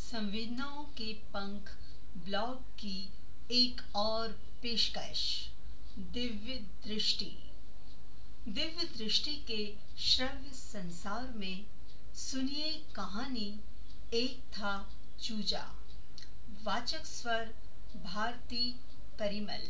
संवेदनाओं के पंख ब्लॉग की एक और पेशकश। दिव्य दृष्टि। दिव्य दृष्टि के श्रव्य संसार में सुनिए कहानी एक था चूजा। वाचक स्वर भारती परिमल।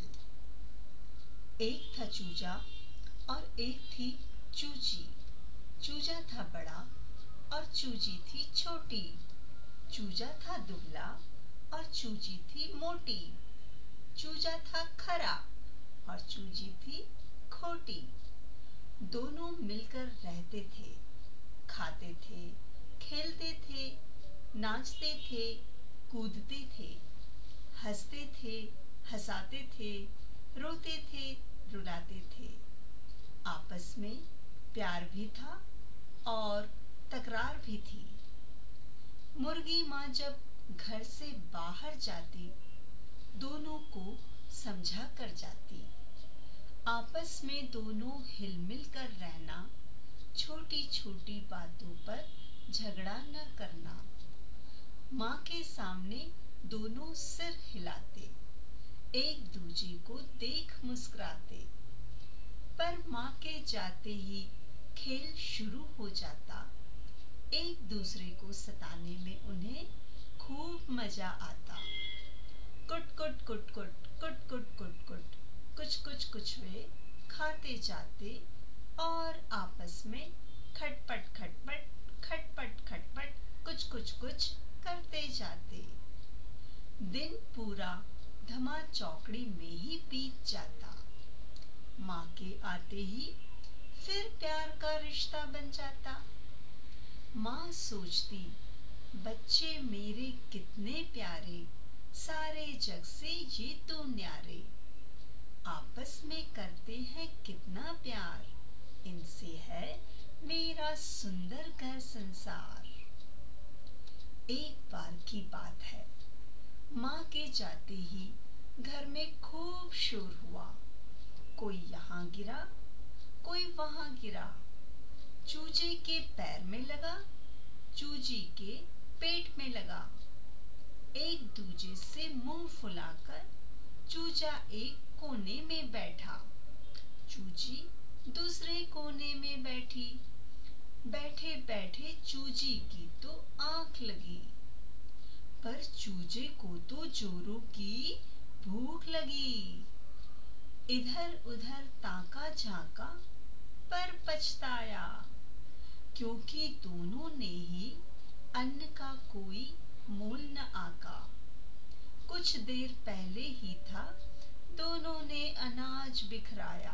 एक था चूजा और एक थी चूजी। चूजा था बड़ा और चूजी थी छोटी। चूजा था दुबला और चूजी थी मोटी। चूजा था खरा और चूजी थी खोटी। दोनों मिलकर रहते थे, खाते थे, खेलते थे, नाचते थे, कूदते थे, हंसते थे, हंसाते थे, रोते थे, रुलाते थे। आपस में प्यार भी था और तकरार भी थी। मुर्गी माँ जब घर से बाहर जाती, दोनों को समझा कर जाती। आपस में दोनों हिलमिल कर रहना, छोटी छोटी बातों पर झगड़ा न करना। माँ के सामने दोनों सिर हिलाते, एक दूजे को देख मुस्कुराते। पर माँ के जाते ही खेल शुरू हो जाता। एक दूसरे को सताने में उन्हें खूब मजा आता। कुट कुट कुट कुट कुट कुट कुट कुट कुछ वे खाते जाते और आपस में खटपट खटपट कुछ करते जाते। दिन पूरा धमा चौकड़ी में ही बीत जाता। माँ के आते ही फिर प्यार का रिश्ता बन जाता। माँ सोचती, बच्चे मेरे कितने प्यारे, सारे जग से ये तो न्यारे। आपस में करते हैं कितना प्यार, इनसे है मेरा सुंदर घर संसार। एक बार की बात है, माँ के जाते ही घर में खूब शोर हुआ। कोई यहाँ गिरा, कोई वहाँ गिरा। चूजे के पैर में लगा, चूजी के पेट में लगा। एक दूजे से मुंह फुलाकर चूजा एक कोने में बैठा, चूजी दूसरे कोने में बैठी। बैठे बैठे चूजी की तो आंख लगी, पर चूजे को तो जोरों की भूख लगी। इधर उधर ताका झांका पर पछताया, क्योंकि दोनों ने ही अन्न का कोई मोल न आका। कुछ देर पहले ही था दोनों ने अनाज बिखराया।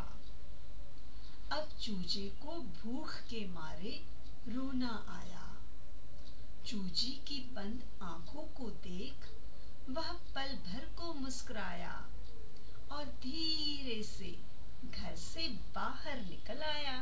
अब चूजे को भूख के मारे रोना आया। चूजी की बंद आंखों को देख वह पल भर को मुस्कुराया और धीरे से घर से बाहर निकल आया।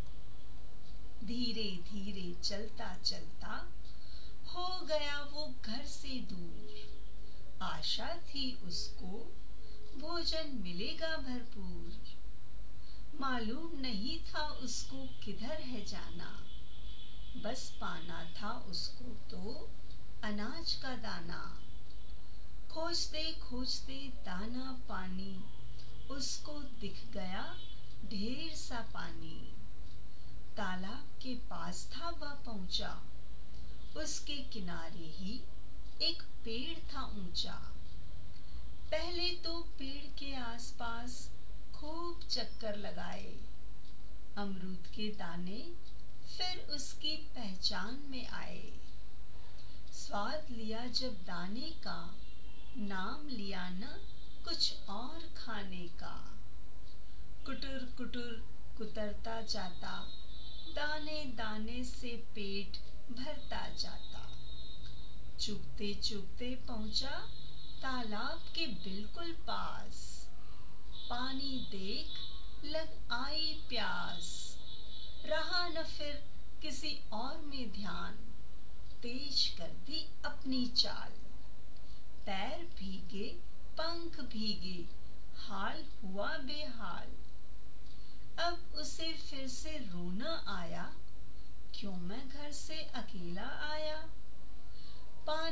धीरे धीरे चलता चलता हो गया वो घर से दूर। आशा थी उसको भोजन मिलेगा भरपूर। मालूम नहीं था उसको किधर है जाना, बस पाना था उसको तो अनाज का दाना। खोजते खोजते दाना पानी उसको दिख गया ढेर सा पानी। तालाब के पास था वह पहुंचा, उसके किनारे ही एक पेड़ था ऊंचा। पहले तो पेड़ के आसपास खूब चक्कर लगाए, अमरूद के दाने फिर उसकी पहचान में आए। स्वाद लिया जब दाने का, नाम लिया न कुछ और खाने का। कुटुर कुटुर कुतरता जाता, दाने दाने से पेट भरता जाता। चुगते चुगते पहुंचा तालाब के बिल्कुल पास। पानी देख लग आई प्यास, रहा न फिर किसी और में ध्यान। तेज कर दी अपनी चाल, पैर भीगे पंख भीगे, हाल हुआ बेहाल। अब उसे फिर से रोना आया, क्यों मैं घर से अकेला आया। पानी में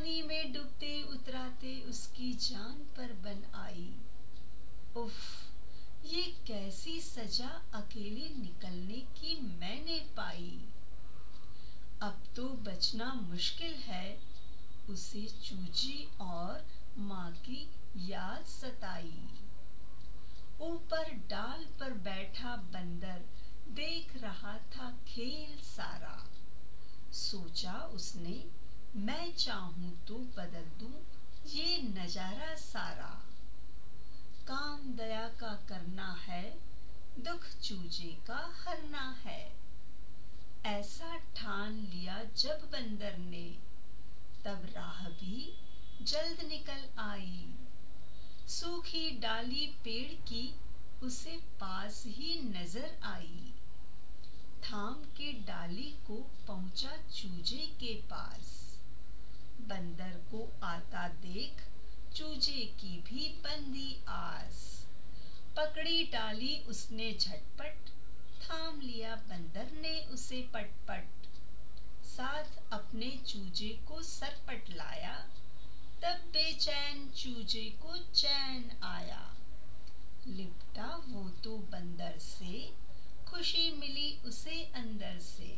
डूबते उतराते उसकी जान पर बन आई। उफ, ये कैसी सजा अकेले निकलने की मैंने पाई। अब तो बचना मुश्किल है, उसे चूजी और माँ की याद सताई। ऊपर डाल पर बैठा बंदर देख रहा था खेल सारा। सोचा उसने, मैं चाहूं तो बदल दूं ये नजारा सारा। काम दया का करना है, दुख चूजे का हरना है। ऐसा ठान लिया जब बंदर ने, तब राह भी जल्द निकल आई। सूखी डाली पेड़ की उसे पास ही नजर आई। थाम के डाली को पहुंचा चूजे के पास। बंदर को आता देख चूजे की भी बंदी आस। पकड़ी डाली उसने झटपट, थाम लिया बंदर ने उसे पटपट। साथ अपने चूजे को सरपट लाया, तब बेचैन चूजे को चैन आया। लिपटा वो तो बंदर से, खुशी मिली उसे अंदर से।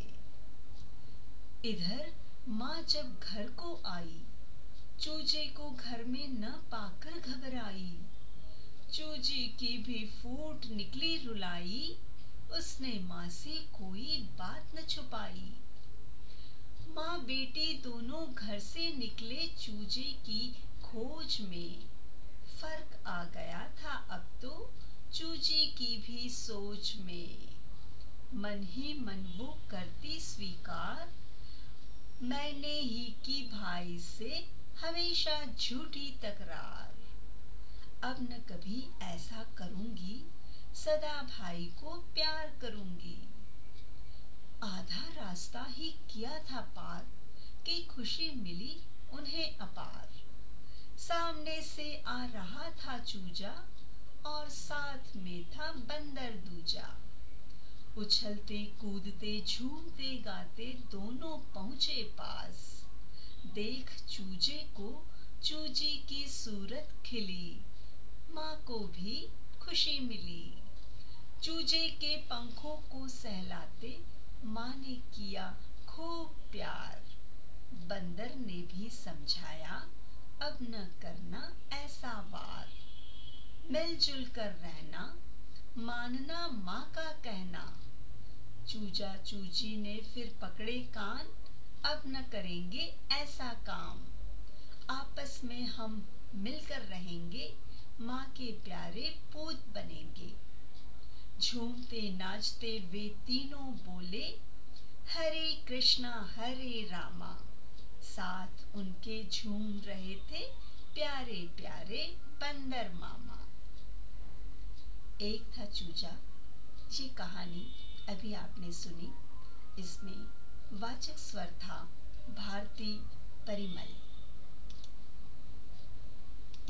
इधर माँ जब घर को आई, चूजे को घर में न पाकर घबराई। चूजे की भी फूट निकली रुलाई, उसने माँ से कोई बात न छुपाई। माँ बेटी दोनों घर से निकले चूजे की खोज में। फर्क आ गया था अब तो चूजे की भी सोच में। मन ही मन वो करती स्वीकार, मैंने ही की भाई से हमेशा झूठी तकरार। अब न कभी ऐसा करूंगी, सदा भाई को प्यार करूंगी। आधा रास्ता ही किया था पार, कि खुशी मिली उन्हें अपार। सामने से आ रहा था चूजा, और साथ में था बंदर दूजा। उछलते कूदते झूमते गाते दोनों पहुंचे पास। देख चूजे को चूजी की सूरत खिली, माँ को भी खुशी मिली। चूजे के पंखों को सहलाते माँ ने किया खूब प्यार। बंदर ने भी समझाया, अब न करना ऐसा वार। मिलजुल कर रहना, मानना माँ का कहना। चूजा चूजी ने फिर पकड़े कान, अब न करेंगे ऐसा काम। आपस में हम मिलकर रहेंगे, माँ के प्यारे पूत बनेंगे। झूमते नाचते वे तीनों बोले, हरे कृष्णा हरे रामा। साथ उनके झूम रहे थे प्यारे प्यारे बंदर मामा। एक था चूजा। ये कहानी अभी आपने सुनी। इसमें वाचक स्वर था भारती परिमल।